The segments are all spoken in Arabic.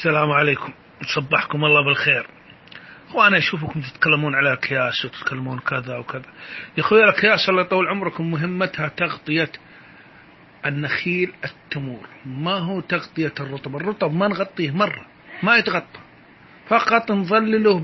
السلام عليكم. صبحكم الله بالخير. وانا اشوفكم تتكلمون على اكياس وتتكلمون كذا وكذا. يا اخوي الاكياس الله يطول عمركم مهمتها تغطية النخيل التمور، ما هو تغطية الرطب. الرطب ما نغطيه مرة، ما يتغطى، فقط نظلله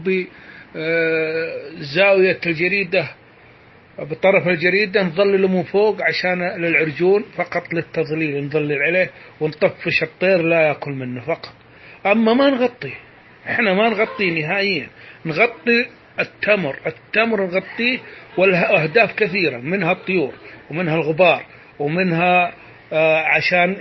بزاوية الجريدة، بطرف الجريدة نظلله من فوق عشان للعرجون، فقط للتظليل نظلل عليه ونطفش الطير لا يأكل منه فقط. أما ما نغطيه، احنا ما نغطيه نهائيا. نغطي التمر نغطيه، والأهداف كثيرة، منها الطيور ومنها الغبار ومنها عشان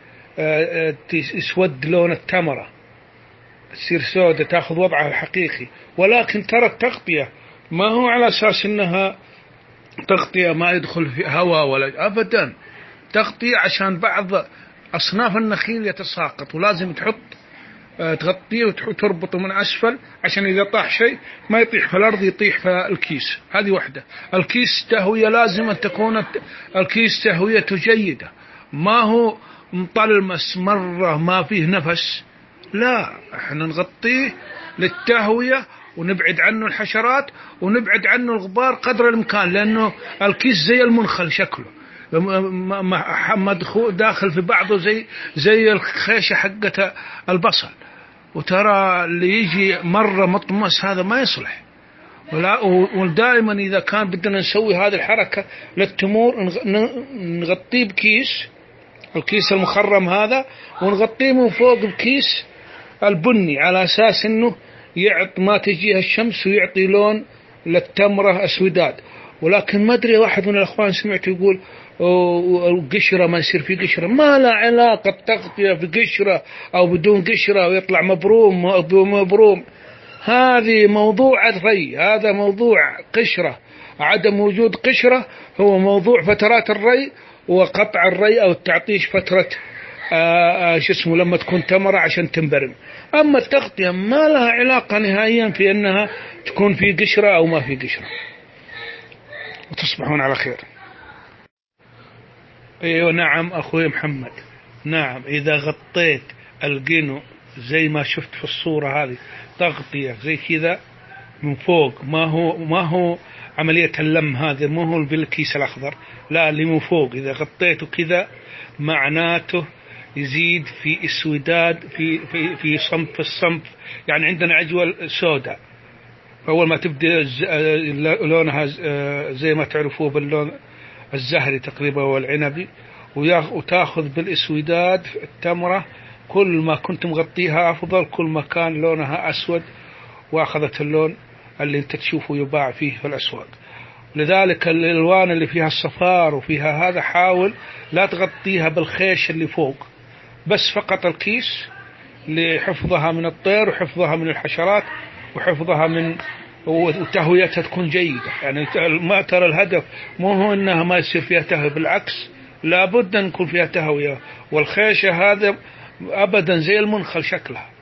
يسود لون التمرة، تصير سودة تأخذ وضعها الحقيقي. ولكن ترى التغطية ما هو على أساس أنها تغطية ما يدخل في هواء ولا أبدا، تغطية عشان بعض أصناف النخيل يتساقط، ولازم تغطيه وتربطه من أسفل عشان إذا طاح شيء ما يطيح في الأرض، يطيح في الكيس. هذه واحدة. الكيس تهوية لازم أن تكون الكيس تهويته جيدة، ما هو مطلمس مرة ما فيه نفس، لا، احنا نغطيه للتهوية ونبعد عنه الحشرات ونبعد عنه الغبار قدر الإمكان، لأنه الكيس زي المنخل شكله مدخول داخل في بعضه زي الخيشة حقة البصل. وترى اللي يجي مرة مطمس هذا ما يصلح. ودائما إذا كان بدنا نسوي هذه الحركة للتمور نغطيه بكيس، الكيس المخرم هذا، ونغطيه من فوق بكيس البني على أساس أنه ما تجيها الشمس ويعطي لون للتمرة أسوداد. ولكن ما أدري، واحد من الأخوان سمعت يقول قشرة ما يصير في قشرة. ما لا علاقة تغطية في قشرة أو بدون قشرة ويطلع مبروم أو مبروم. هذه موضوع الري، هذا موضوع قشرة. عدم وجود قشرة هو موضوع فترات الري وقطع الري أو التعطيش فترة لما تكون تمرة عشان تنبرم. أما التغطية ما لها علاقة نهائيا في أنها تكون في قشرة أو ما في قشرة. وتصبحون على خير. ايوه نعم اخوي محمد، نعم اذا غطيت القنو زي ما شفت في الصورة هذه، تغطية زي كذا من فوق، ما هو عملية اللم هذه، ما هو بالكيس الأخضر، لا، اللي من فوق إذا غطيته كذا معناته يزيد في اسوداد في صنف الصنف. يعني عندنا عجوة سوداء، أول ما تبدأ لونها زي ما تعرفوه باللون الزهري تقريبا والعنبي، وتأخذ بالإسوداد التمرة. كل ما كنت مغطيها أفضل، كل ما كان لونها أسود وأخذت اللون اللي أنت تشوفه يباع فيه في الأسواق. لذلك الألوان اللي فيها الصفار وفيها هذا حاول لا تغطيها بالخيش اللي فوق، بس فقط الكيس لحفظها من الطير وحفظها من الحشرات وحفظها من وتهويتها تكون جيدة. يعني ما ترى الهدف مو هو أنها ما يصير فيها تهوية، بالعكس لابد أن يكون فيها تهوية. والخيشة هذا أبدا زي المنخل شكلها.